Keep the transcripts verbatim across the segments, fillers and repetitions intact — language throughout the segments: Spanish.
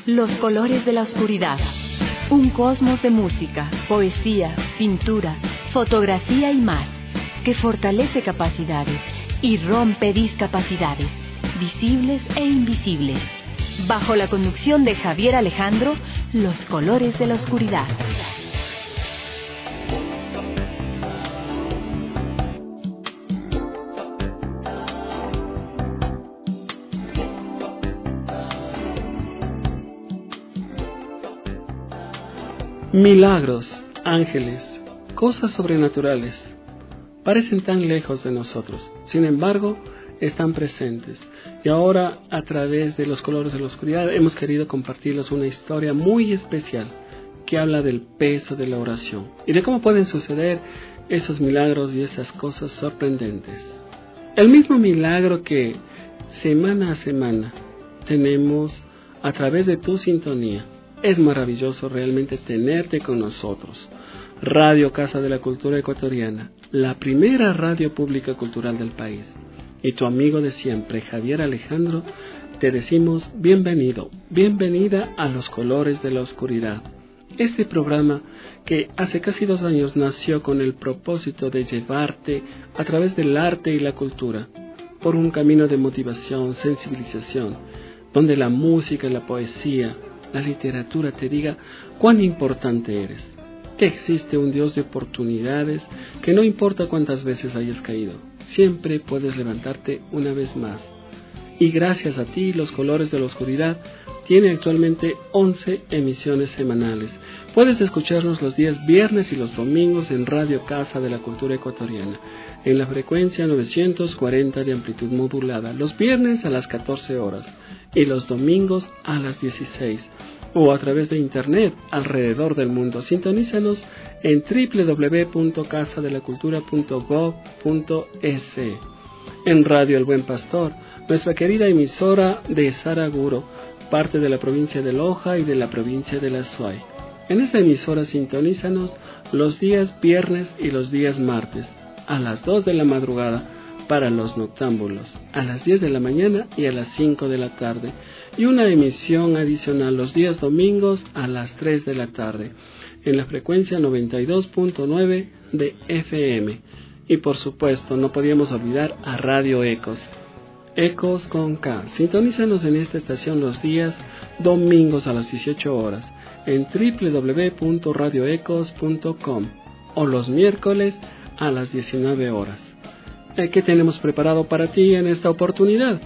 Los colores de la oscuridad. Un cosmos de música, poesía, pintura, fotografía y más, que fortalece capacidades y rompe discapacidades, visibles e invisibles. Bajo la conducción de Javier Alejandro, Los colores de la oscuridad. Milagros, ángeles, cosas sobrenaturales, parecen tan lejos de nosotros, sin embargo, están presentes. Y ahora, a través de Los colores de la oscuridad, hemos querido compartirles una historia muy especial que habla del peso de la oración y de cómo pueden suceder esos milagros y esas cosas sorprendentes. El mismo milagro que semana a semana tenemos a través de tu sintonía. Es maravilloso realmente tenerte con nosotros. Radio Casa de la Cultura Ecuatoriana, la primera radio pública cultural del país. Y tu amigo de siempre, Javier Alejandro, te decimos bienvenido, bienvenida a Los colores de la oscuridad. Este programa que hace casi dos años nació con el propósito de llevarte a través del arte y la cultura por un camino de motivación, sensibilización, donde la música y la poesía, la literatura te diga cuán importante eres, que existe un Dios de oportunidades, que no importa cuántas veces hayas caído, siempre puedes levantarte una vez más. Y gracias a ti, Los colores de la oscuridad tiene actualmente once emisiones semanales. Puedes escucharnos los días viernes y los domingos en Radio Casa de la Cultura Ecuatoriana, en la frecuencia novecientos cuarenta de amplitud modulada, los viernes a las catorce horas y los domingos a las dieciséis, o a través de internet alrededor del mundo. Sintonízanos en doble u doble u doble u punto casa de la cultura punto gob punto es. En Radio El Buen Pastor, nuestra querida emisora de Saraguro, parte de la provincia de Loja y de la provincia de La Suay. En esta emisora sintonízanos los días viernes y los días martes, a las dos de la madrugada para los noctámbulos, a las diez de la mañana y a las cinco de la tarde, y una emisión adicional los días domingos a las tres de la tarde, en la frecuencia noventa y dos punto nueve de F M. Y por supuesto, no podíamos olvidar a Radio Ecos. Ecos con K. Sintonízanos en esta estación los días domingos a las dieciocho horas en doble u doble u doble u punto radio ecos punto com o los miércoles a las diecinueve horas. ¿Qué tenemos preparado para ti en esta oportunidad?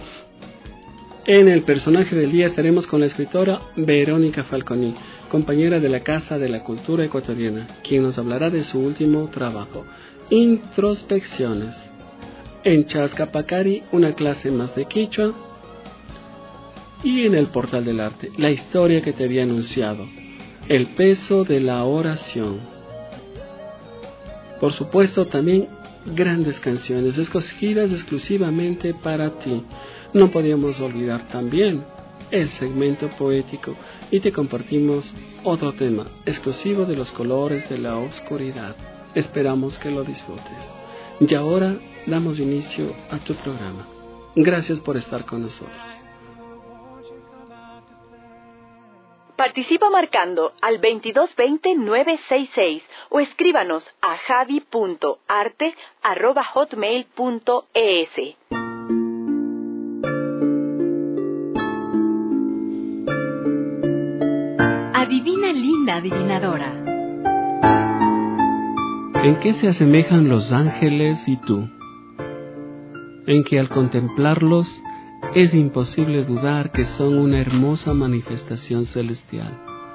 En el personaje del día estaremos con la escritora Verónica Falconi, compañera de la Casa de la Cultura Ecuatoriana, quien nos hablará de su último trabajo, Introspecciones. En Chascapacari, una clase más de quichua. Y en el Portal del Arte, la historia que te había anunciado, el peso de la oración. Por supuesto, también grandes canciones escogidas exclusivamente para ti. No podíamos olvidar también el segmento poético y te compartimos otro tema exclusivo de Los colores de la oscuridad. Esperamos que lo disfrutes. Y ahora damos inicio a tu programa. Gracias por estar con nosotros. Participa marcando al veintidós veinte nueve sesenta y seis o escríbanos a javi punto arte arroba hotmail punto es. Adivina, linda adivinadora. ¿En qué se asemejan los ángeles y tú? En que al contemplarlos es imposible dudar que son una hermosa manifestación celestial.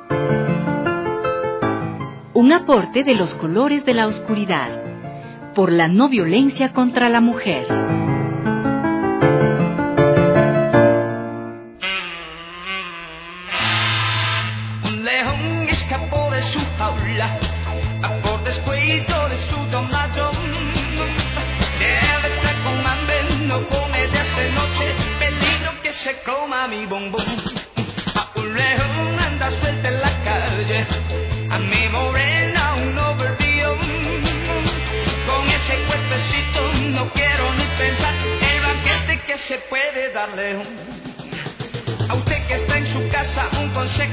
Un aporte de Los colores de la oscuridad, por la no violencia contra la mujer. Un león escapó de su jaula por descuido de su domador. Él está con hambre, no come desde noche, peligro que se coma mi bombón. A un león anda suelta en la calle, a mi morena un overview. Con ese cuerpecito no quiero ni pensar el banquete que se puede dar león. A usted que está en su casa un consejo.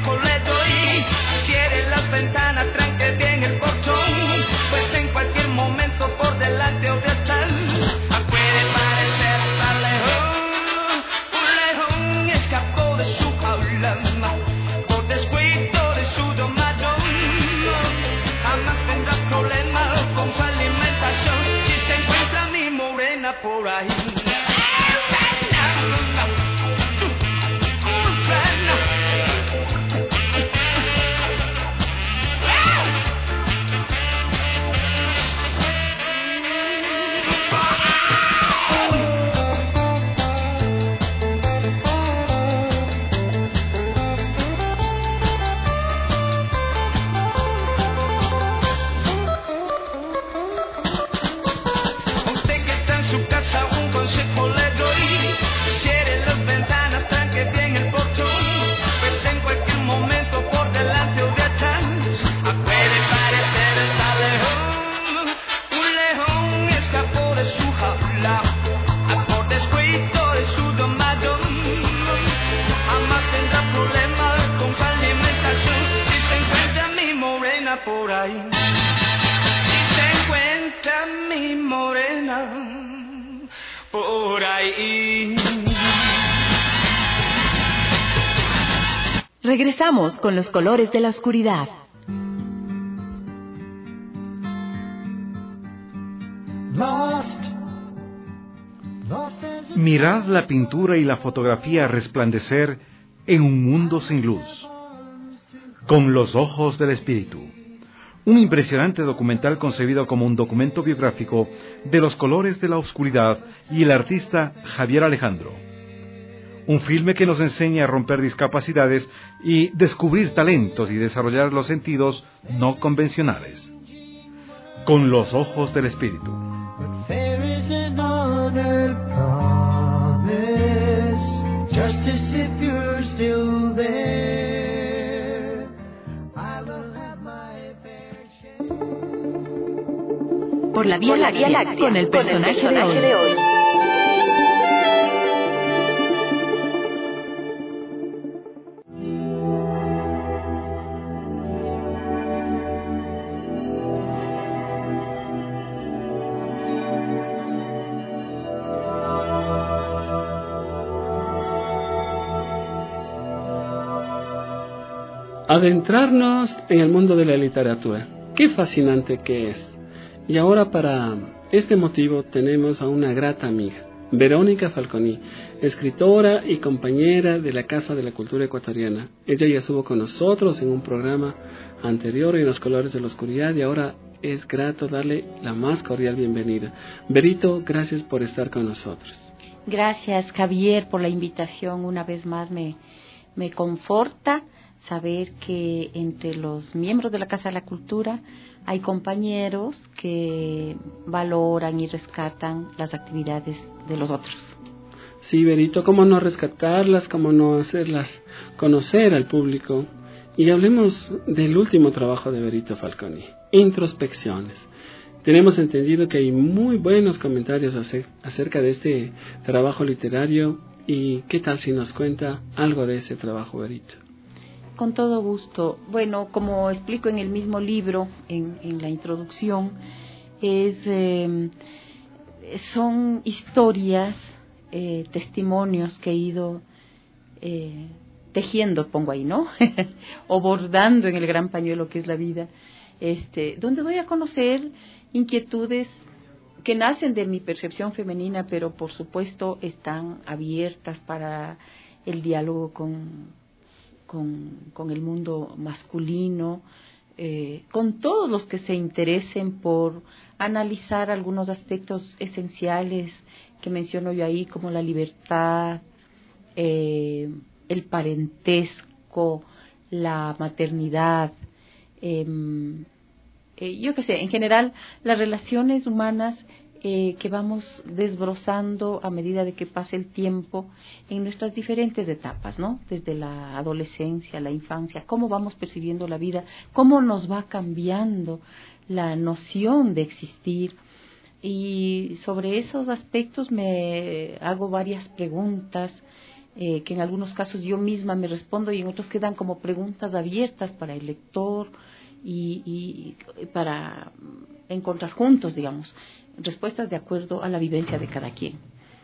ahí. Si se encuentra mi morena por ahí. Regresamos con los colores de la oscuridad. Mirad la pintura y la fotografía resplandecer en un mundo sin luz. Con los ojos del espíritu. Un impresionante documental concebido como un documento biográfico de los colores de la oscuridad y el artista Javier Alejandro. Un filme que nos enseña a romper discapacidades y descubrir talentos y desarrollar los sentidos no convencionales. Con los ojos del espíritu. Por la Vía Láctea, Láctea con el personaje, con el personaje de, hoy. de hoy. Adentrarnos en el mundo de la literatura. Qué fascinante que es. Y ahora para este motivo tenemos a una grata amiga, Verónica Falconi, escritora y compañera de la Casa de la Cultura Ecuatoriana. Ella ya estuvo con nosotros en un programa anterior en Los Colores de la Oscuridad y ahora es grato darle la más cordial bienvenida. Verito, gracias por estar con nosotros. Gracias, Javier, por la invitación. Una vez más me, me conforta saber que entre los miembros de la Casa de la Cultura hay compañeros que valoran y rescatan las actividades de los otros. Sí, Verito, cómo no rescatarlas, cómo no hacerlas conocer al público. Y hablemos del último trabajo de Verito Falconi, Introspecciones. Tenemos entendido que hay muy buenos comentarios acerca de este trabajo literario. ¿Y qué tal si nos cuenta algo de ese trabajo, Verito? Con todo gusto. Bueno, como explico en el mismo libro, en, en la introducción, es, eh, son historias, eh, testimonios que he ido eh, tejiendo, pongo ahí, ¿no? O bordando en el gran pañuelo que es la vida, este, donde voy a conocer inquietudes que nacen de mi percepción femenina, pero por supuesto están abiertas para el diálogo con Con, con el mundo masculino, eh, con todos los que se interesen por analizar algunos aspectos esenciales que menciono yo ahí, como la libertad, eh, el parentesco, la maternidad, eh, eh, yo qué sé, en general las relaciones humanas Eh, que vamos desbrozando a medida de que pasa el tiempo en nuestras diferentes etapas, ¿no? Desde la adolescencia, la infancia, cómo vamos percibiendo la vida, cómo nos va cambiando la noción de existir. Y sobre esos aspectos me hago varias preguntas eh, que en algunos casos yo misma me respondo y en otros quedan como preguntas abiertas para el lector y, y para encontrar juntos, digamos, respuestas de acuerdo a la vivencia de cada quien.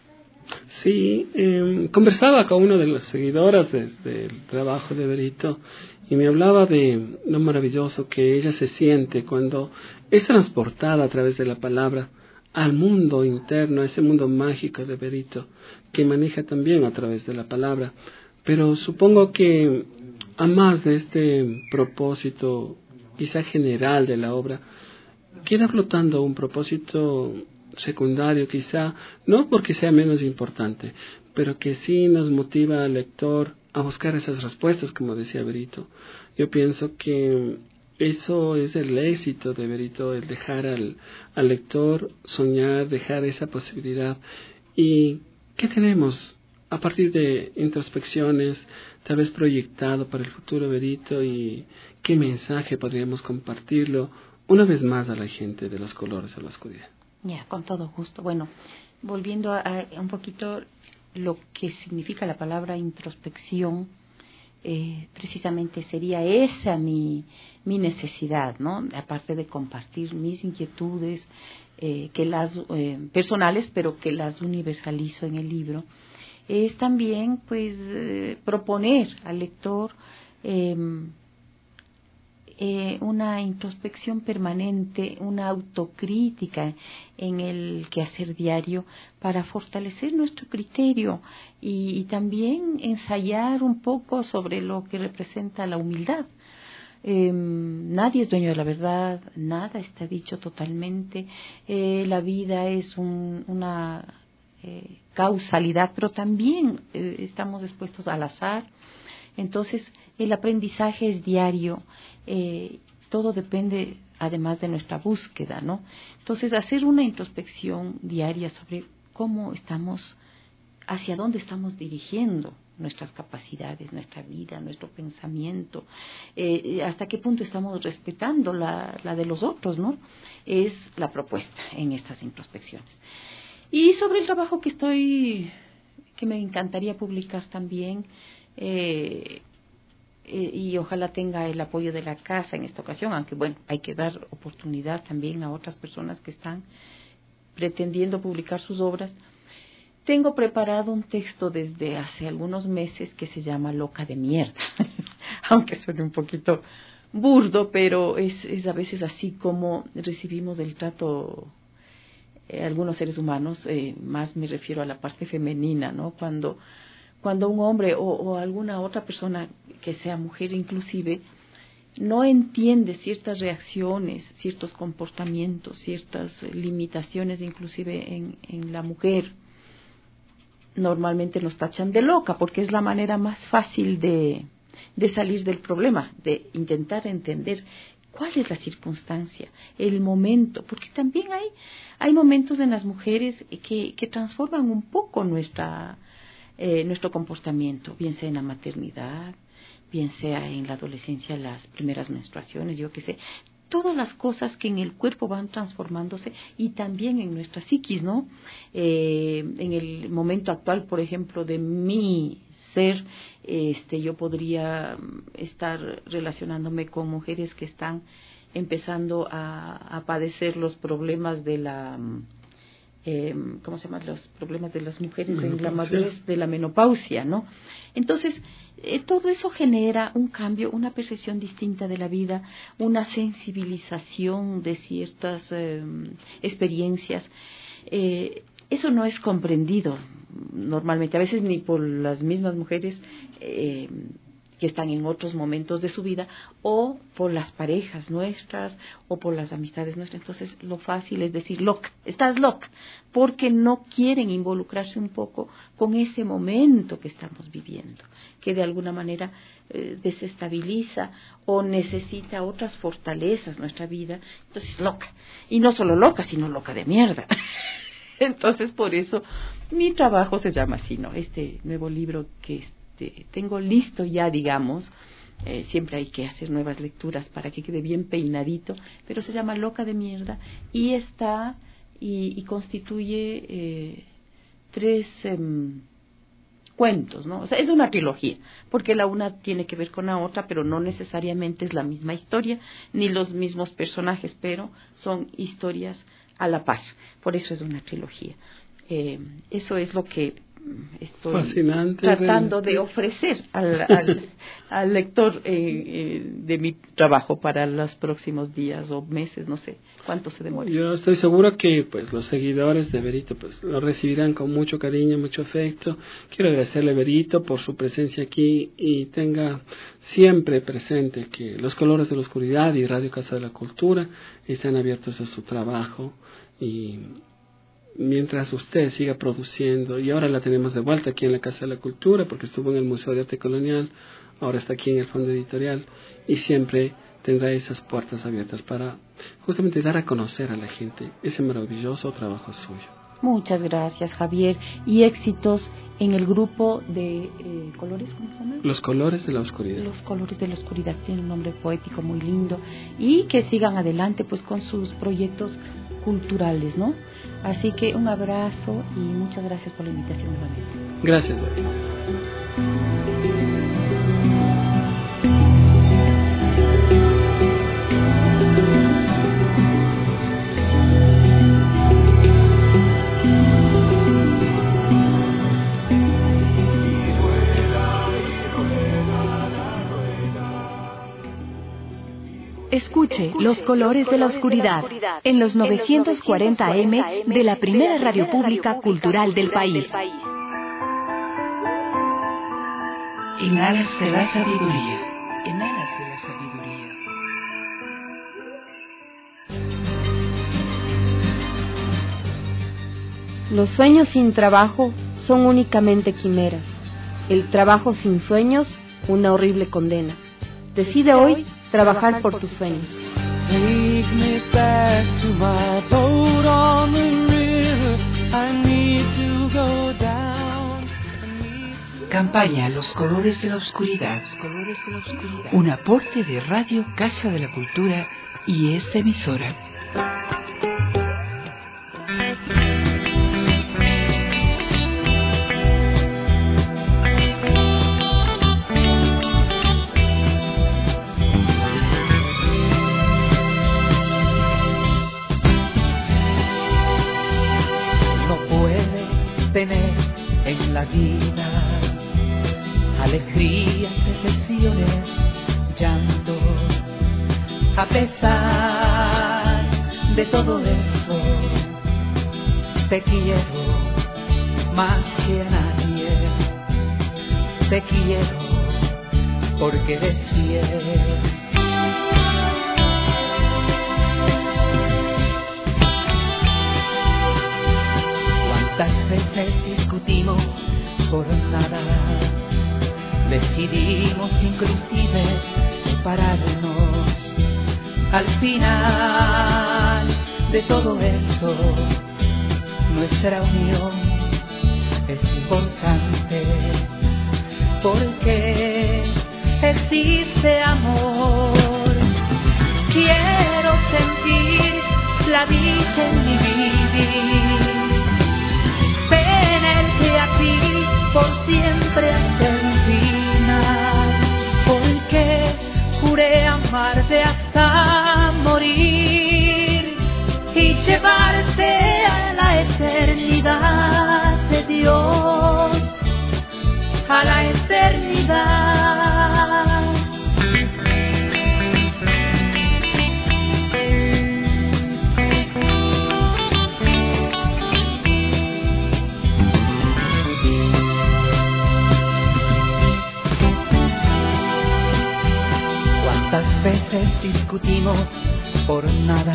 Sí, eh, conversaba con una de las seguidoras desde el trabajo de Verito y me hablaba de lo maravilloso que ella se siente cuando es transportada a través de la palabra al mundo interno, a ese mundo mágico de Verito, que maneja también a través de la palabra. Pero supongo que a más de este propósito quizá general de la obra, queda flotando un propósito secundario, quizá, no porque sea menos importante, pero que sí nos motiva al lector a buscar esas respuestas, como decía Verito. Yo pienso que eso es el éxito de Verito, el dejar al, al lector soñar, dejar esa posibilidad. ¿Y qué tenemos a partir de introspecciones, tal vez proyectado para el futuro, Verito? ¿Y qué mensaje podríamos compartirlo una vez más a la gente de Los Colores de la Oscuridad? Ya, yeah, con todo gusto. Bueno, volviendo a, a un poquito lo que significa la palabra introspección, eh, precisamente sería esa mi, mi necesidad, ¿no? Aparte de compartir mis inquietudes eh, que las eh, personales, pero que las universalizo en el libro, es también pues eh, proponer al lector eh, eh, una introspección permanente, una autocrítica en el quehacer diario para fortalecer nuestro criterio y, y también ensayar un poco sobre lo que representa la humildad. Eh, nadie es dueño de la verdad, nada está dicho totalmente, eh, la vida es un, una eh, causalidad, pero también eh, estamos expuestos al azar. Entonces, el aprendizaje es diario, eh, todo depende además de nuestra búsqueda, ¿no? Entonces, hacer una introspección diaria sobre cómo estamos, hacia dónde estamos dirigiendo nuestras capacidades, nuestra vida, nuestro pensamiento, eh, hasta qué punto estamos respetando la, la de los otros, ¿no? Es la propuesta en estas introspecciones. Y sobre el trabajo que estoy, que me encantaría publicar también, Eh, eh, y ojalá tenga el apoyo de la casa en esta ocasión, aunque bueno, hay que dar oportunidad también a otras personas que están pretendiendo publicar sus obras. Tengo preparado un texto desde hace algunos meses que se llama Loca de Mierda, aunque suene un poquito burdo, pero es, es a veces así como recibimos el trato eh, algunos seres humanos, eh, más me refiero a la parte femenina, ¿no? Cuando Cuando un hombre o, o alguna otra persona, que sea mujer inclusive, no entiende ciertas reacciones, ciertos comportamientos, ciertas limitaciones inclusive en, en la mujer, normalmente los tachan de loca, porque es la manera más fácil de, de salir del problema, de intentar entender cuál es la circunstancia, el momento, porque también hay, hay momentos en las mujeres que, que transforman un poco nuestra... Eh, nuestro comportamiento, bien sea en la maternidad, bien sea en la adolescencia, las primeras menstruaciones, yo qué sé, todas las cosas que en el cuerpo van transformándose y también en nuestra psiquis, ¿no? Eh, en el momento actual, por ejemplo, de mi ser, este, yo podría estar relacionándome con mujeres que están empezando a, a padecer los problemas de la... Eh, ¿cómo se llaman los problemas de las mujeres menopausia. En la madurez de la menopausia, ¿no? Entonces, eh, todo eso genera un cambio, una percepción distinta de la vida, una sensibilización de ciertas eh, experiencias. Eh, eso no es comprendido normalmente, a veces ni por las mismas mujeres eh, que están en otros momentos de su vida, o por las parejas nuestras, o por las amistades nuestras. Entonces, lo fácil es decir, loca, estás loca, porque no quieren involucrarse un poco con ese momento que estamos viviendo, que de alguna manera eh, desestabiliza o necesita otras fortalezas nuestra vida. Entonces, loca. Y no solo loca, sino loca de mierda. Entonces, por eso, mi trabajo se llama así, ¿no? Este nuevo libro que es tengo listo ya, digamos, eh, siempre hay que hacer nuevas lecturas para que quede bien peinadito, pero se llama Loca de Mierda y está y, y constituye eh, tres eh, cuentos, ¿no? O sea, es una trilogía, porque la una tiene que ver con la otra, pero no necesariamente es la misma historia, ni los mismos personajes, pero son historias a la par, por eso es una trilogía. Eh, eso es lo que estoy Fascinante, tratando realmente. de ofrecer al, al, al lector eh, eh, de mi trabajo para los próximos días o meses, no sé cuánto se demore. Yo estoy seguro que pues los seguidores de Berito pues lo recibirán con mucho cariño, mucho afecto. Quiero agradecerle a Berito por su presencia aquí y tenga siempre presente que Los Colores de la Oscuridad y Radio Casa de la Cultura están abiertos a su trabajo y mientras usted siga produciendo, y ahora la tenemos de vuelta aquí en la Casa de la Cultura, porque estuvo en el Museo de Arte Colonial, ahora está aquí en el Fondo Editorial, y siempre tendrá esas puertas abiertas para justamente dar a conocer a la gente ese maravilloso trabajo suyo. Muchas gracias, Javier, y éxitos en el grupo de eh, colores, ¿cómo se llama? Los Colores de la Oscuridad. Los Colores de la Oscuridad, tiene un nombre poético muy lindo, y que sigan adelante pues con sus proyectos culturales, ¿no? Así que un abrazo y muchas gracias por la invitación nuevamente. Gracias, Berito. Escuche Los Colores de la Oscuridad en los novecientos cuarenta A M de la primera radio pública cultural del país. En alas de la sabiduría, en alas de la sabiduría. Los sueños sin trabajo son únicamente quimeras. El trabajo sin sueños, una horrible condena. Decide hoy trabajar por tus sueños. Take me back to my boat on the river. I need to go down. Campaña Los Colores de la Oscuridad. Un aporte de Radio Casa de la Cultura y esta emisora. Tener en la vida alegrías, decepciones, llanto. A pesar de todo eso, te quiero más que a nadie. Te quiero porque eres fiel. ¿Cuántas veces discutimos por nada? Decidimos inclusive separarnos. Al final de todo eso, nuestra unión es importante porque existe amor. Quiero sentir la dicha en mi vivir, tenerte a ti por siempre hasta el final, porque juré amarte hasta morir y llevarte a la eternidad de Dios, a la eternidad. ¿Cuántas veces discutimos por nada?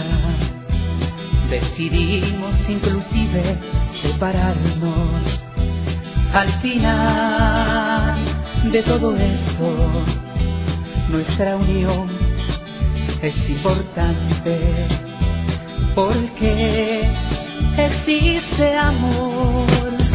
Decidimos inclusive separarnos. Al final de todo eso, nuestra unión es importante porque existe amor.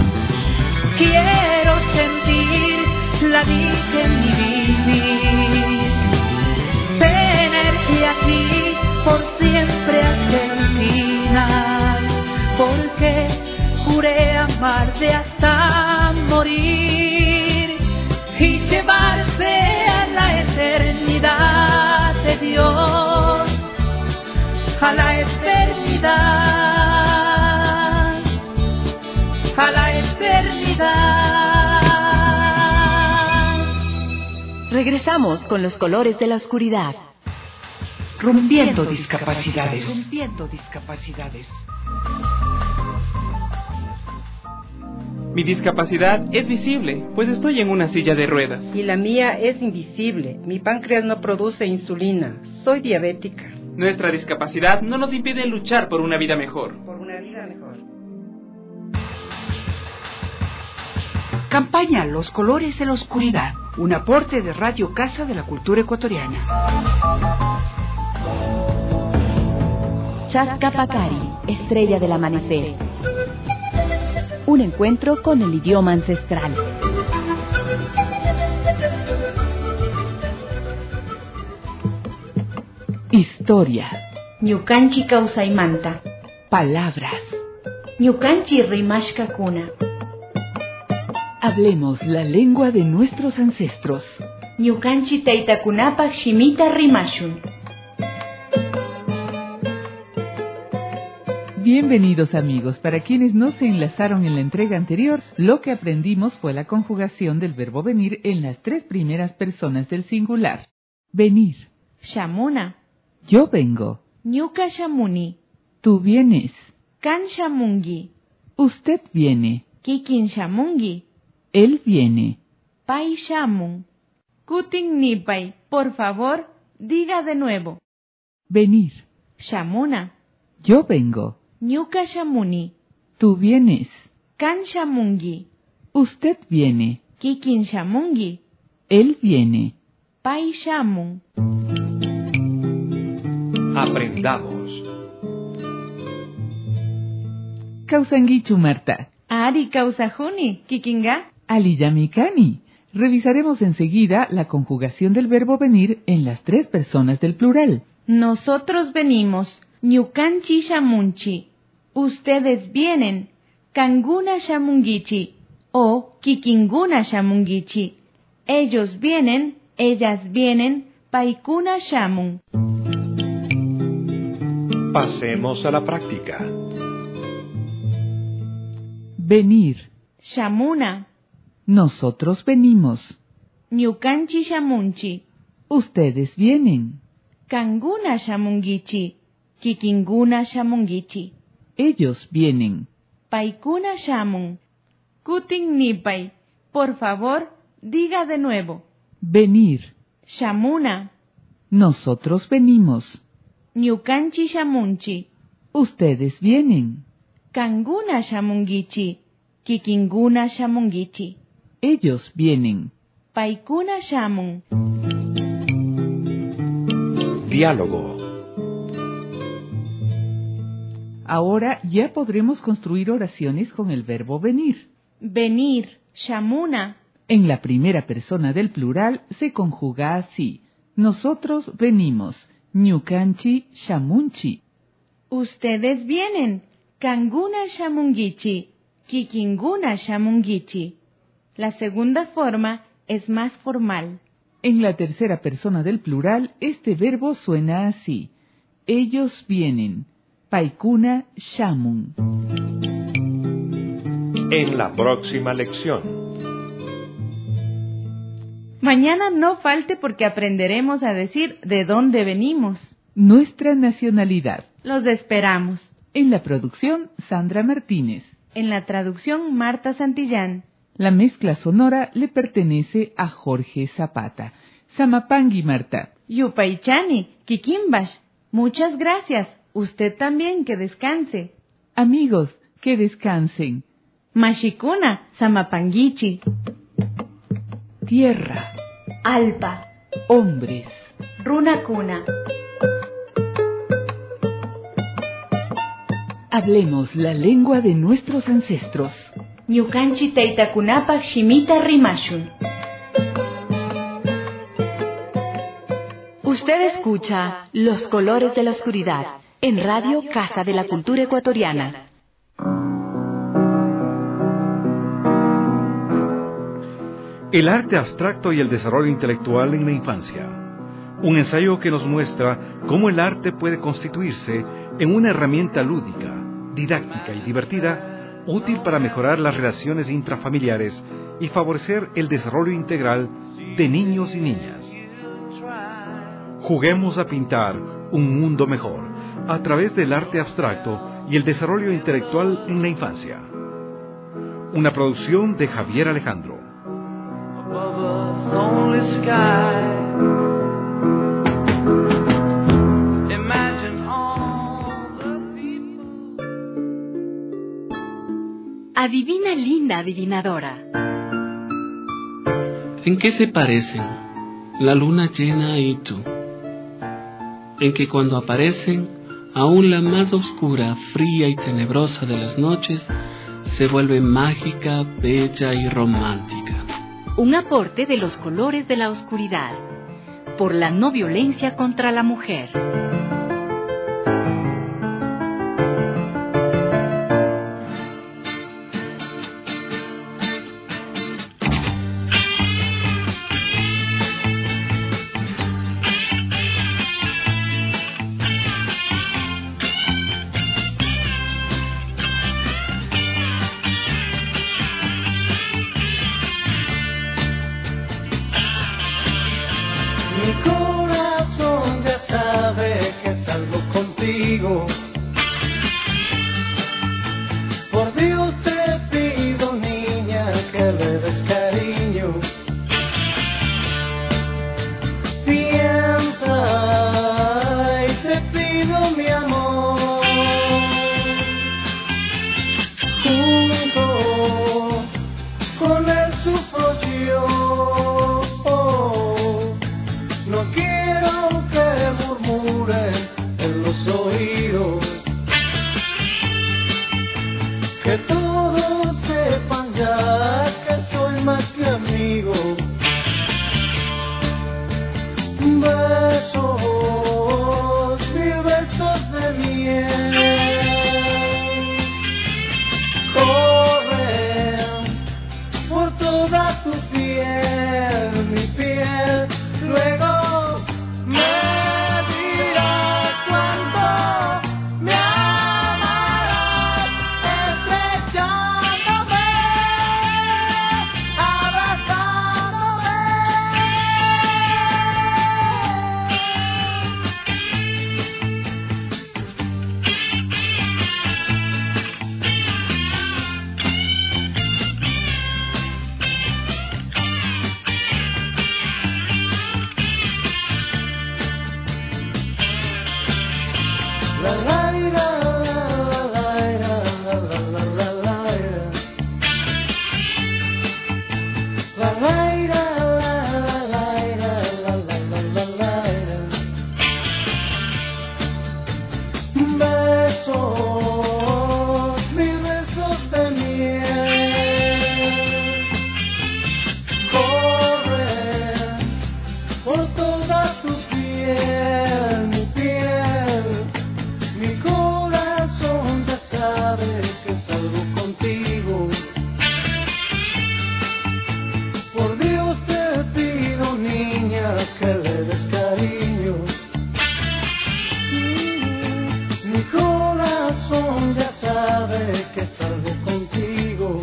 Quiero sentir la dicha en mi vivir, tenerte a ti por siempre hasta el final, porque juré amarte hasta morir y llevarte a la eternidad de Dios, a la eternidad, a la eternidad. Regresamos con Los Colores de la Oscuridad. Rompiendo discapacidades. Rompiendo discapacidades. Mi discapacidad es visible, pues estoy en una silla de ruedas. Y la mía es invisible. Mi páncreas no produce insulina. Soy diabética. Nuestra discapacidad no nos impide luchar por una vida mejor. Por una vida mejor. Campaña Los Colores de la Oscuridad. Un aporte de Radio Casa de la Cultura Ecuatoriana. Chascapacari, estrella del amanecer. Un encuentro con el idioma ancestral. Historia. Ñukanchi kawsaymanta. Palabras. Ñukanchi rimashkakuna. Hablemos la lengua de nuestros ancestros. Ñukanchi taytakunapaq shimita rimashun. Bienvenidos amigos. Para quienes no se enlazaron en la entrega anterior, lo que aprendimos fue la conjugación del verbo venir en las tres primeras personas del singular. Venir. Shamuna. Yo vengo. Ñuka shamuni. Tú vienes. Kan shamungi. Usted viene. Kikin shamungi. Él viene. Pai shamun. Kutin nipai, por favor, diga de nuevo. Venir. Shamuna. Yo vengo. Ñuka shamuni. Tú vienes. Kan shamungi. Usted viene. Kikin shamungi. Él viene. Pai shamun. Aprendamos. Kausangichu Marta. Ari kausajuni, kikinga. Aliyamikani. Revisaremos enseguida la conjugación del verbo venir en las tres personas del plural. Nosotros venimos. Ñukanchi shamunchi. Ustedes vienen. Kanguna shamungichi. O kikinguna shamungichi. Ellos vienen. Ellas vienen. Paikuna shamun. Pasemos a la práctica. Venir. Shamuna. Nosotros venimos. Ñukanchi shamunchi. Ustedes vienen. Kanguna shamungichi. Kikinguna shamungichi. Ellos vienen. Paikuna shamun. Kutin nipai. Por favor, diga de nuevo. Venir. Shamuna. Nosotros venimos. Ñukanchi shamunchi. Ustedes vienen. Kanguna shamungichi. Kikinguna shamungichi. Ellos vienen. Paikuna shamun. Diálogo. Ahora ya podremos construir oraciones con el verbo venir. Venir. Shamuna. En la primera persona del plural se conjuga así. Nosotros venimos. Ñukanchi shamunchi. Ustedes vienen. Kanguna shamungichi. Kikinguna shamungichi. La segunda forma es más formal. En la tercera persona del plural, este verbo suena así. Ellos vienen. Paikuna shamun. En la próxima lección. Mañana no falte porque aprenderemos a decir de dónde venimos. Nuestra nacionalidad. Los esperamos. En la producción, Sandra Martínez. En la traducción, Marta Santillán. La mezcla sonora le pertenece a Jorge Zapata. Samapangi, Marta. Yupaichani, Kikimbash. Muchas gracias. Usted también, que descanse. Amigos, que descansen. Mashikuna, Samapangichi. Tierra. Alpa. Hombres. Runakuna. Hablemos la lengua de nuestros ancestros. Ñukanchi Teitakunapa Shimita Rimashun. Usted escucha Los Colores de la Oscuridad en Radio Casa de la Cultura Ecuatoriana. El arte abstracto y el desarrollo intelectual en la infancia. Un ensayo que nos muestra cómo el arte puede constituirse en una herramienta lúdica, didáctica y divertida, útil para mejorar las relaciones intrafamiliares y favorecer el desarrollo integral de niños y niñas. Juguemos a pintar un mundo mejor a través del arte abstracto y el desarrollo intelectual en la infancia. Una producción de Javier Alejandro. Adivina, linda adivinadora. ¿En qué se parecen la luna llena y tú? En que cuando aparecen, aún la más oscura, fría y tenebrosa de las noches se vuelve mágica, bella y romántica. Un aporte de Los Colores de la Oscuridad, por la no violencia contra la mujer. Mi corazón ya sabe que contigo. Por Dios te pido, niña, que le des cariño. Piensa y te pido mi amor. Junto con él sufro yo. No quiero que murmuren en los oídos, que todos sepan ya que soy más que amigo. Besos, mil besos de miel corren por toda tu piel, mi piel. Luego me dirás cuánto me amarás, estrechándome, abrazándome. La la la la la la la la la la la. La la la la la la la la. Besos, mil besos de miel corren por toda tu piel, mi piel. Mi corazón ya sabe que salgo contigo. Por Dios te pido, niña, que le des cariño. Mi corazón ya sabe que salgo contigo.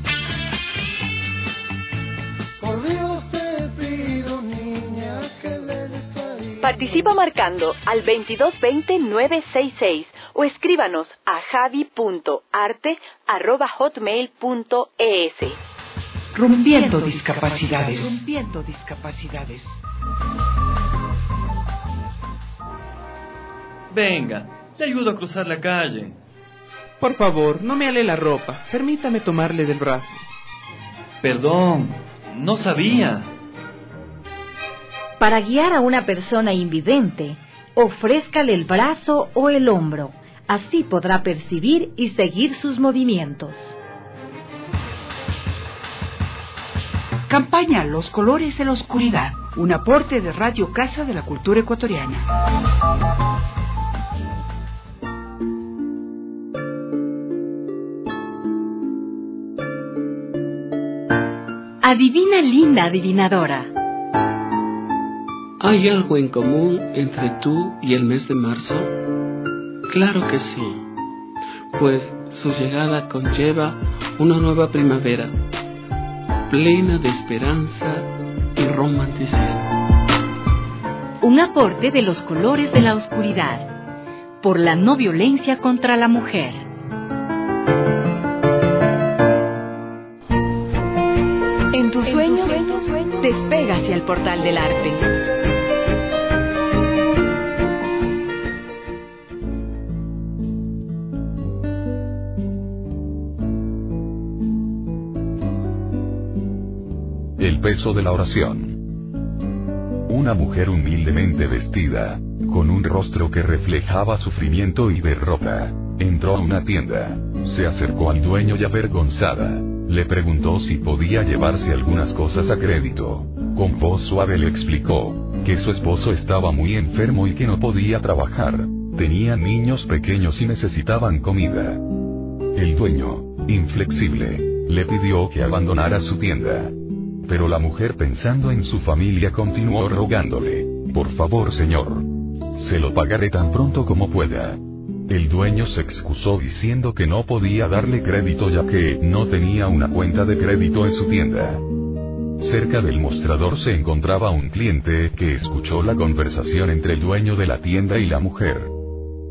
Por Dios te pido, niña, que le des cariño. Participa marcando al veintidós veinte nueve sesenta y seis o escríbanos a javi punto arte arroba hotmail punto es. Rompiendo discapacidades. Rompiendo discapacidades. Venga, le ayudo a cruzar la calle. Por favor, no me ale la ropa. Permítame tomarle del brazo. Perdón, no sabía. Para guiar a una persona invidente, ofrézcale el brazo o el hombro. Así podrá percibir y seguir sus movimientos. Campaña Los colores de la oscuridad. Un aporte de Radio Casa de la Cultura Ecuatoriana. Adivina, linda adivinadora. ¿Hay algo en común entre tú y el mes de marzo? Claro que sí, pues su llegada conlleva una nueva primavera, plena de esperanza y romanticismo. Un aporte de Los colores de la oscuridad, por la no violencia contra la mujer. En tus sueños, despega hacia el portal del arte. El peso de la oración. Una mujer humildemente vestida, con un rostro que reflejaba sufrimiento y derrota, entró a una tienda, se acercó al dueño y avergonzada, le preguntó si podía llevarse algunas cosas a crédito. Con voz suave le explicó que su esposo estaba muy enfermo y que no podía trabajar, tenía niños pequeños y necesitaban comida. El dueño, inflexible, le pidió que abandonara su tienda. Pero la mujer, pensando en su familia, continuó rogándole: por favor, señor, se lo pagaré tan pronto como pueda. El dueño se excusó diciendo que no podía darle crédito ya que no tenía una cuenta de crédito en su tienda. Cerca del mostrador se encontraba un cliente que escuchó la conversación entre el dueño de la tienda y la mujer.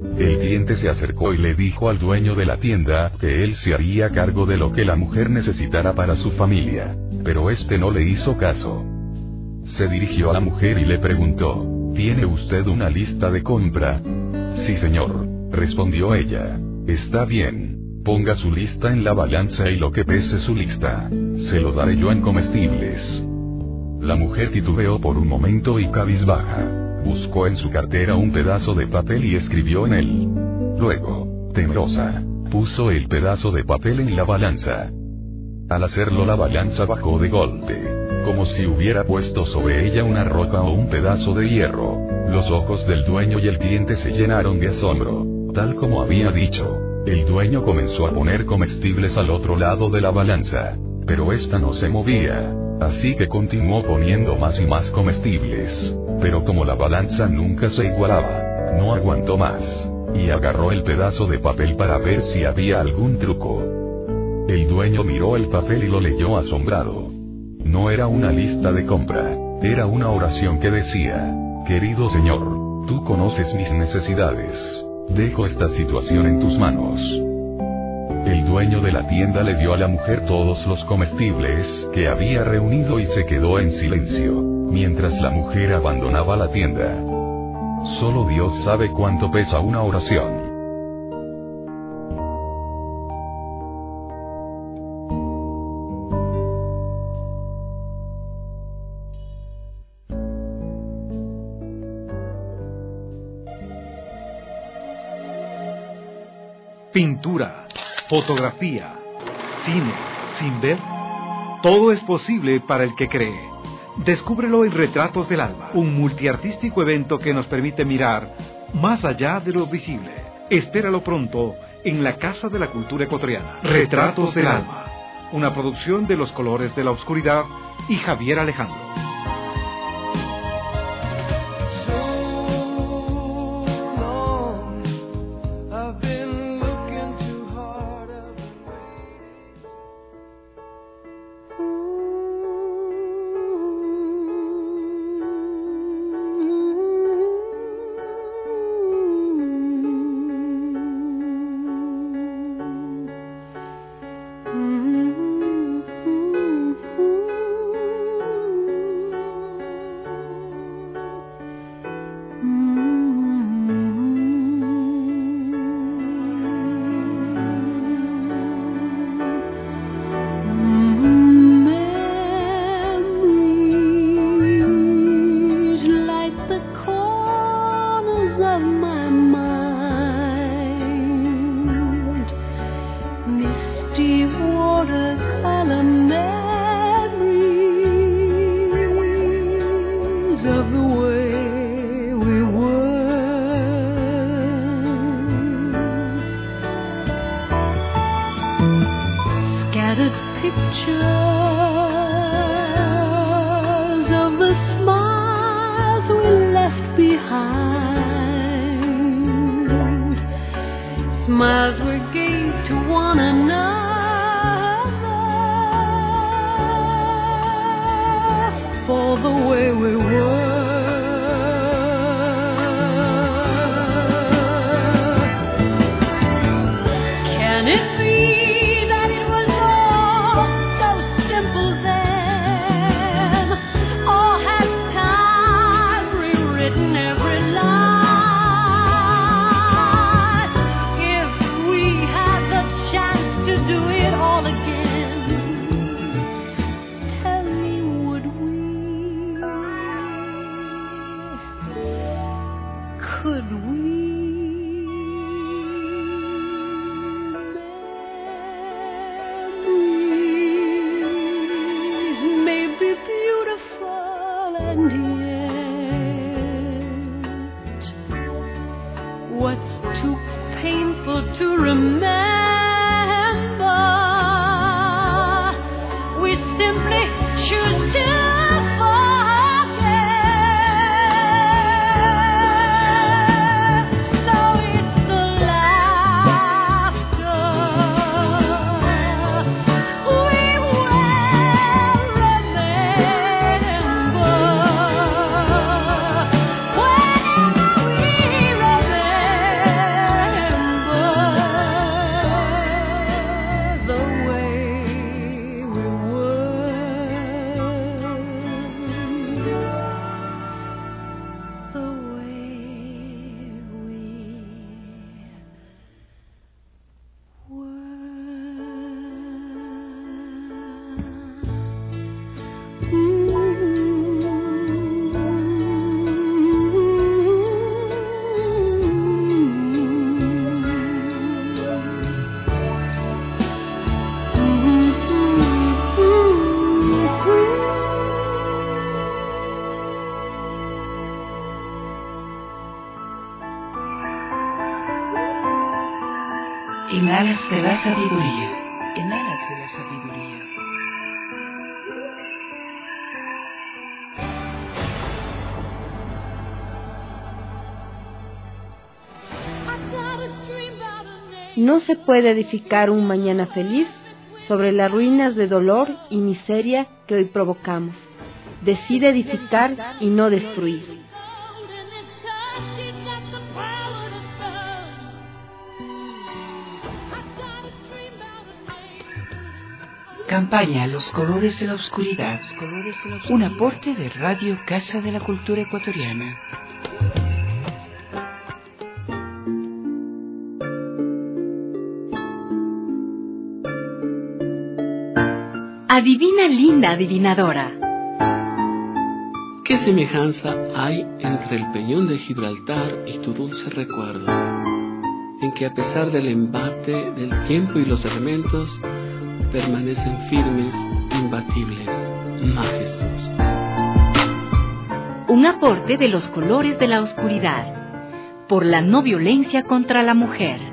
El cliente se acercó y le dijo al dueño de la tienda que él se haría cargo de lo que la mujer necesitara para su familia, pero este no le hizo caso. Se dirigió a la mujer y le preguntó, ¿tiene usted una lista de compra? Sí, señor, respondió ella. Está bien, ponga su lista en la balanza y lo que pese su lista, se lo daré yo en comestibles. La mujer titubeó por un momento y cabizbaja buscó en su cartera un pedazo de papel y escribió en él. Luego, temerosa, puso el pedazo de papel en la balanza. Al hacerlo, la balanza bajó de golpe, como si hubiera puesto sobre ella una roca o un pedazo de hierro. Los ojos del dueño y el cliente se llenaron de asombro. Tal como había dicho, el dueño comenzó a poner comestibles al otro lado de la balanza, pero esta no se movía, así que continuó poniendo más y más comestibles. Pero como la balanza nunca se igualaba, no aguantó más, y agarró el pedazo de papel para ver si había algún truco. El dueño miró el papel y lo leyó asombrado. No era una lista de compra, era una oración que decía: querido señor, tú conoces mis necesidades, dejo esta situación en tus manos. El dueño de la tienda le dio a la mujer todos los comestibles que había reunido y se quedó en silencio, mientras la mujer abandonaba la tienda. Solo Dios sabe cuánto pesa una oración. Pintura, fotografía, cine, sin ver, todo es posible para el que cree. Descúbrelo en Retratos del Alma, un multiartístico evento que nos permite mirar más allá de lo visible. Espéralo pronto en la Casa de la Cultura Ecuatoriana. Retratos del Alma, una producción de Los Colores de la Oscuridad y Javier Alejandro. Smiles we gave to one another for the way we were. Can it be that it was all so simple then? Or has time rewritten every line? What's too painful to remember, we simply choose to forget. So it's the laughter we will remember. Whenever we remember En alas de la sabiduría. En alas de la sabiduría. No se puede edificar un mañana feliz sobre las ruinas de dolor y miseria que hoy provocamos. Decide edificar y no destruir. Campaña Los colores de la oscuridad. Un aporte de Radio Casa de la Cultura Ecuatoriana. Adivina, linda adivinadora. ¿Qué semejanza hay entre el peñón de Gibraltar y tu dulce recuerdo? En que a pesar del embate del tiempo y los elementos, permanecen firmes, imbatibles, majestuosos. Un aporte de Los colores de la oscuridad, por la no violencia contra la mujer.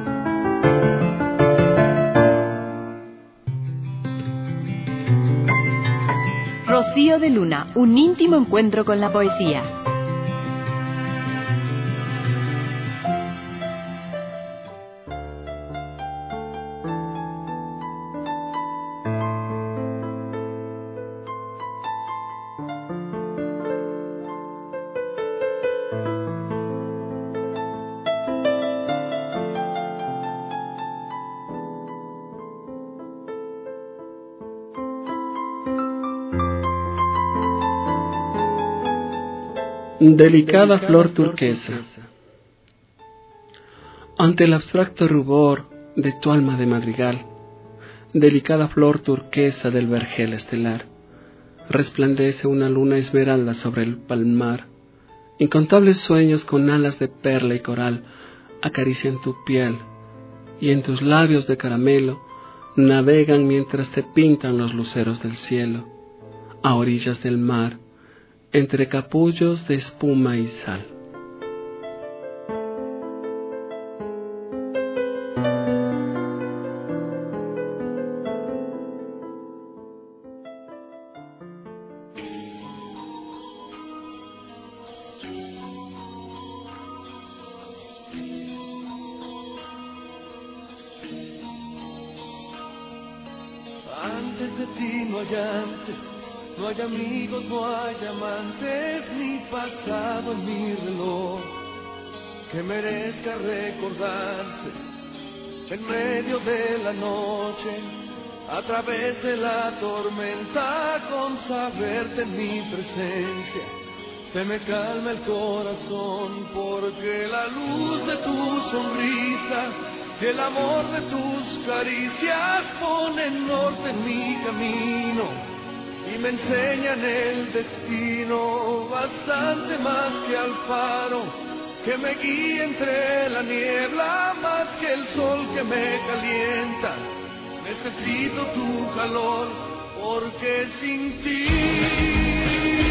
Rocío de Luna, un íntimo encuentro con la poesía. Delicada flor turquesa. Ante el abstracto rubor de tu alma de madrigal, delicada flor turquesa del vergel estelar, resplandece una luna esmeralda sobre el palmar. Incontables sueños con alas de perla y coral acarician tu piel, y en tus labios de caramelo navegan mientras te pintan los luceros del cielo, a orillas del mar, entre capullos de espuma y sal. Antes de ti no hay antes. No hay amigos, no hay amantes, ni pasado en mi reloj que merezca recordarse en medio de la noche, a través de la tormenta, con saberte en mi presencia. Se me calma el corazón porque la luz de tu sonrisa y el amor de tus caricias ponen norte en mi camino. Y me enseñan el destino, bastante más que al faro que me guía entre la niebla, más que el sol que me calienta. Necesito tu calor, porque sin ti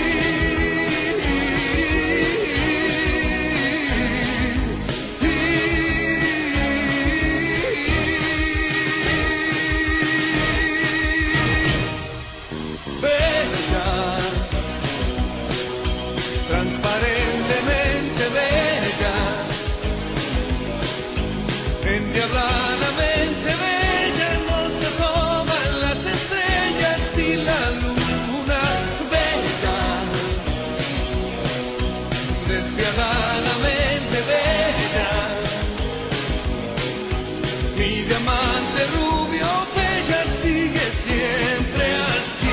transparentemente bella, endiabladamente bella, no se asoman las estrellas y la luna bella, despiadadamente bella, mi diamante rubio bella sigue siempre así.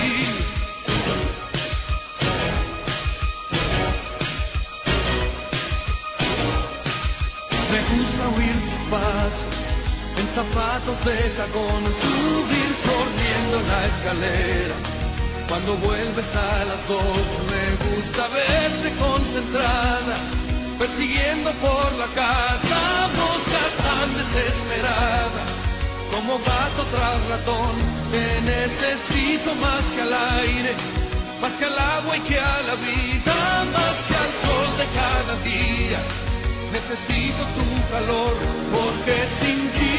Me gusta oír tu paso en zapatos de tacón, subir corriendo la escalera. Cuando vuelves a las dos, me gusta verte concentrada, persiguiendo por la casa moscas tan desesperadas. Como gato tras ratón, te necesito más que al aire, más que al agua y que a la vida, más que al sol de cada día. necesito tu calor, porque sin ti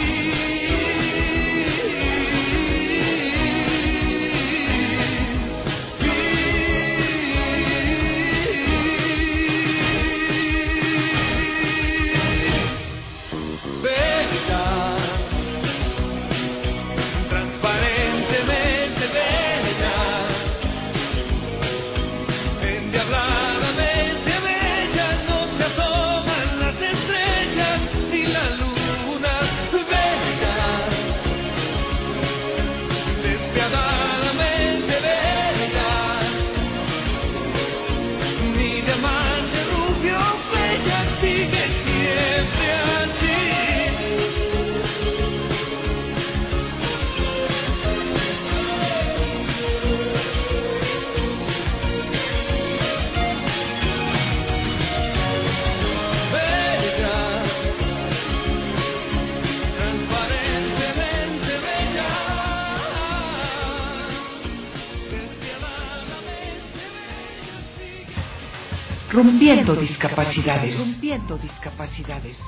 Rompiendo discapacidades. Rompiendo discapacidades.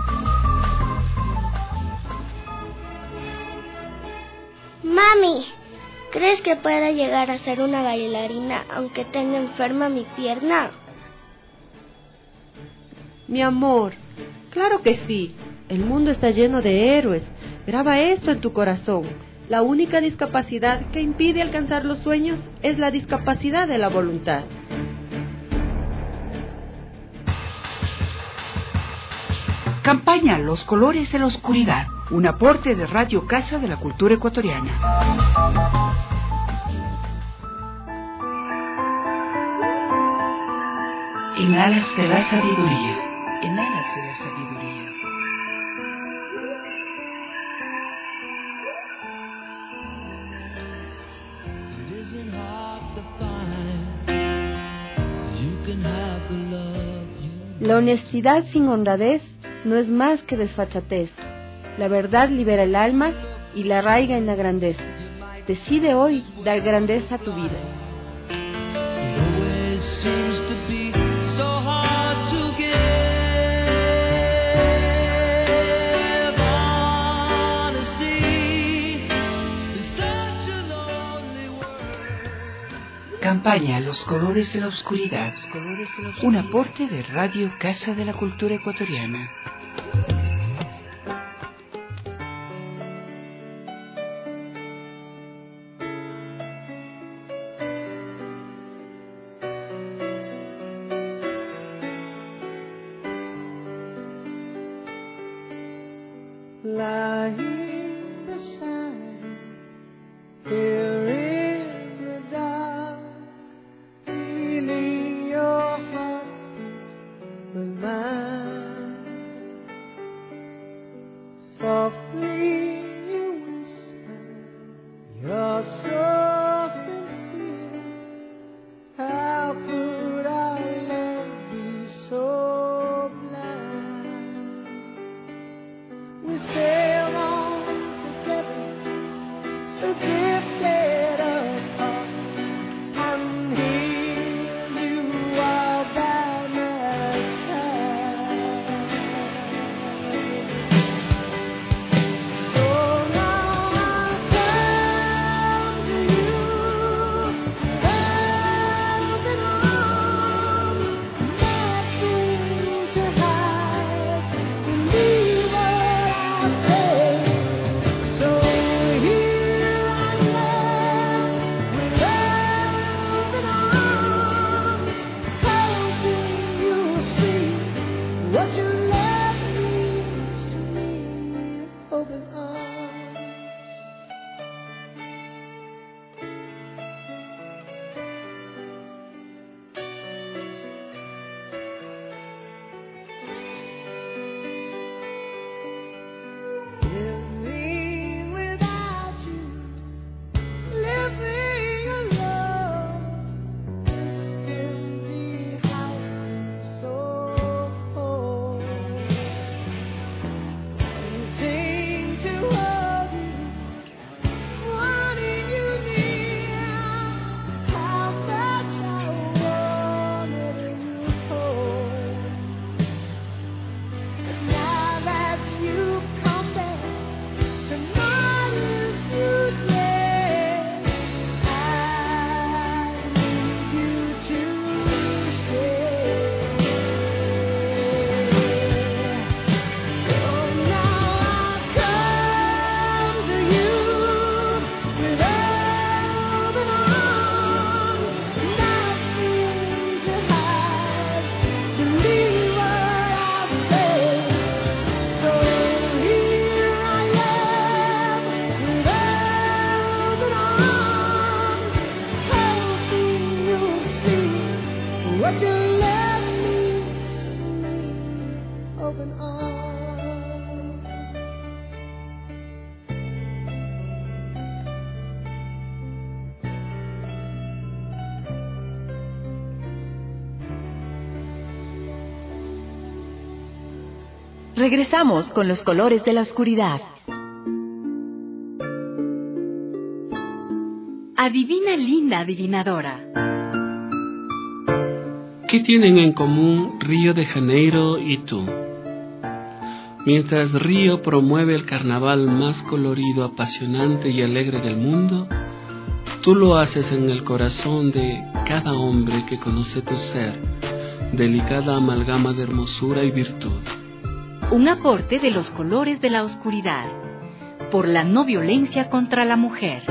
Mami, ¿crees que pueda llegar a ser una bailarina aunque tenga enferma mi pierna? Mi amor, claro que sí. El mundo está lleno de héroes. Graba esto en tu corazón. La única discapacidad que impide alcanzar los sueños es la discapacidad de la voluntad. Campaña Los colores de la oscuridad, un aporte de Radio Casa de la Cultura Ecuatoriana. En alas de la sabiduría, en alas de la sabiduría. La honestidad sin honradez no es más que desfachatez. La verdad libera el alma y la arraiga en la grandeza. Decide hoy dar grandeza a tu vida. Campaña Los colores de la oscuridad, un aporte de Radio Casa de la Cultura Ecuatoriana. Lying beside here in the dark, feeling your heart with mine. Softly you whisper, you're so sincere. How could our love be so blind? We sailed on together believe what I say. So here I am, with open arms, hoping you'll see what your love means to me. Open arms. Regresamos con los colores de la oscuridad. Adivina, linda adivinadora. ¿Qué tienen en común Río de Janeiro y tú? Mientras Río promueve el carnaval más colorido, apasionante y alegre del mundo, tú lo haces en el corazón de cada hombre que conoce tu ser, delicada amalgama de hermosura y virtud. Un aporte de los colores de la oscuridad, por la no violencia contra la mujer.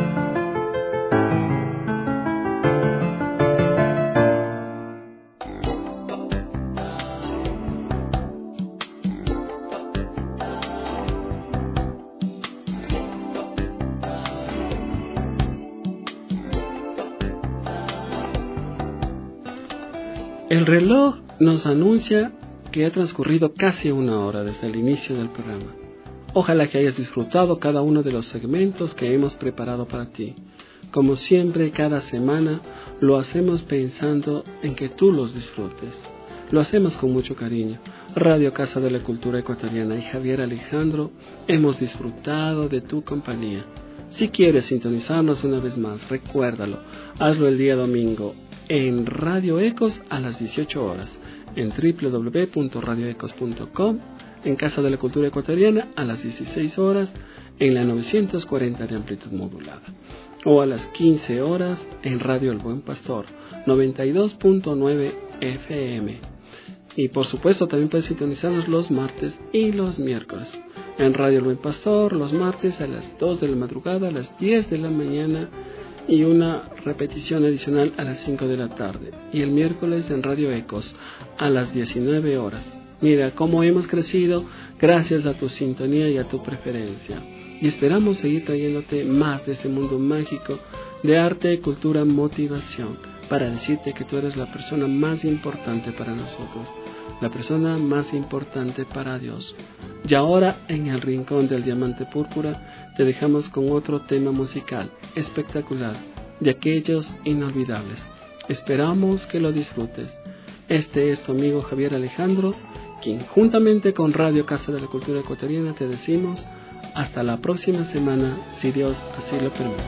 El reloj nos anuncia que ha transcurrido casi una hora desde el inicio del programa. Ojalá que hayas disfrutado cada uno de los segmentos que hemos preparado para ti. Como siempre, cada semana lo hacemos pensando en que tú los disfrutes. Lo hacemos con mucho cariño. Radio Casa de la Cultura Ecuatoriana y Javier Alejandro hemos disfrutado de tu compañía. Si quieres sintonizarnos una vez más, recuérdalo, hazlo el día domingo en Radio Ecos a las dieciocho horas, en doble u doble u doble u punto radio ecos punto com, en Casa de la Cultura Ecuatoriana a las dieciséis horas, en la novecientos cuarenta de amplitud modulada, o a las quince horas en Radio El Buen Pastor, noventa y dos punto nueve F M. Y por supuesto también puedes sintonizarnos los martes y los miércoles, en Radio El Buen Pastor, los martes a las dos de la madrugada, a las diez de la mañana, y una repetición adicional a las cinco de la tarde, y el miércoles en Radio Ecos a las diecinueve horas. Mira cómo hemos crecido gracias a tu sintonía y a tu preferencia, y esperamos seguir trayéndote más de ese mundo mágico de arte, cultura, motivación, para decirte que tú eres la persona más importante para nosotros, la persona más importante para Dios. Y ahora, en el rincón del diamante púrpura, te dejamos con otro tema musical espectacular, de aquellos inolvidables. Esperamos que lo disfrutes. Este es tu amigo Javier Alejandro, quien juntamente con Radio Casa de la Cultura Ecuatoriana te decimos hasta la próxima semana, si Dios así lo permite.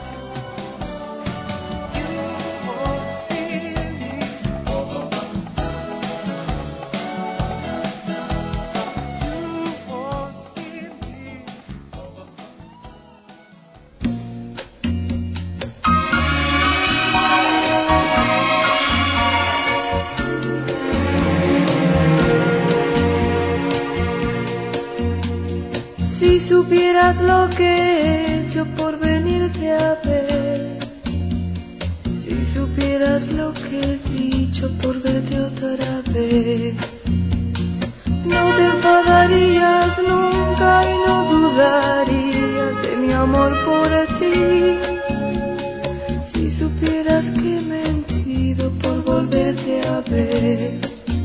Lo que he hecho por venirte a ver, si supieras lo que he dicho por verte otra vez, no te enfadarías nunca y no dudarías de mi amor por ti. Si supieras que he mentido por volverte a ver,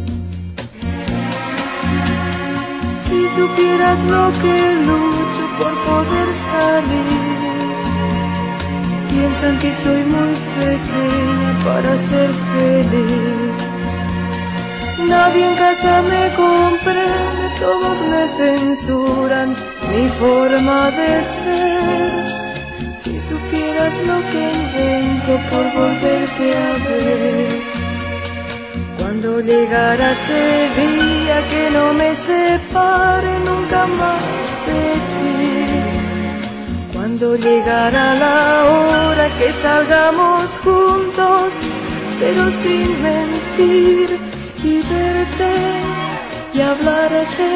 si supieras lo que lucho por poder salir, piensan que soy muy pequeña para ser feliz. Nadie en casa me comprende, todos me censuran mi forma de ser. Si supieras lo que invento por volverte a ver, cuando llegara ese día que no me separe nunca más de ti, cuando llegara la hora que salgamos juntos, pero sin mentir, y verte y hablarte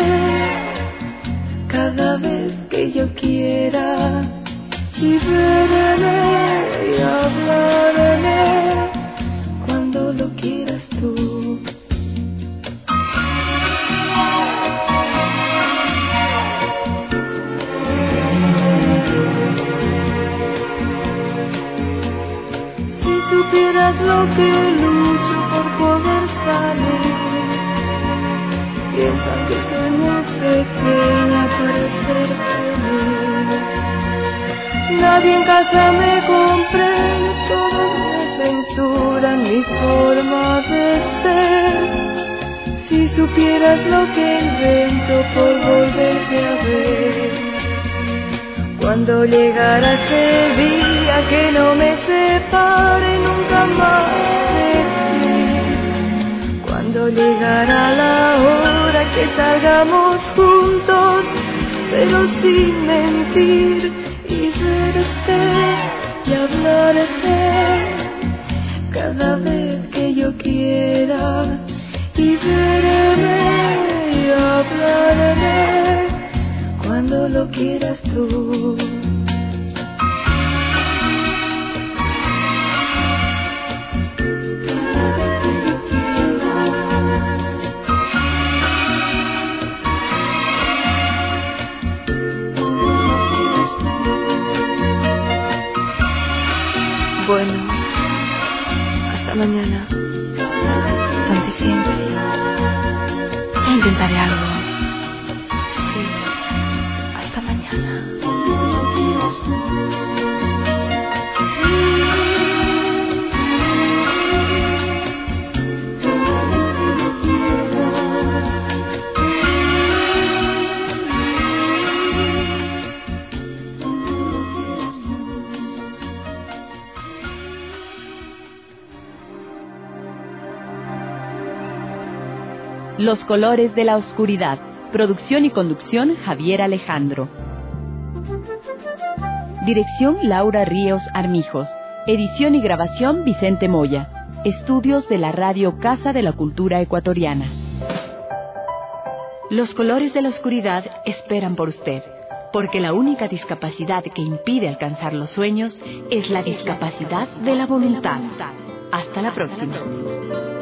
cada vez que yo quiera, y verme y hablarme cuando lo quieras tú. que lucho por poder salir. Piensan que soy muy pequeña para ser feliz. Nadie en casa me comprende, todos me censuran mi forma de ser. Si supieras lo que invento por volverte a ver. Cuando llegara ese día que no me separe nunca más de ti. Cuando llegara la hora que salgamos juntos, pero sin mentir, y verte y hablarte cada vez que yo quiera. Y verme y hablarme cuando lo quieras tú. Bueno, hasta mañana. Tanto siempre. Ya intentaré algo. Sí, hasta mañana. Los colores de la oscuridad. Producción y conducción Javier Alejandro. Dirección Laura Ríos Armijos. Edición y grabación Vicente Moya. Estudios de la Radio Casa de la Cultura Ecuatoriana. Los colores de la oscuridad esperan por usted, porque la única discapacidad que impide alcanzar los sueños es la discapacidad de la voluntad. Hasta la próxima.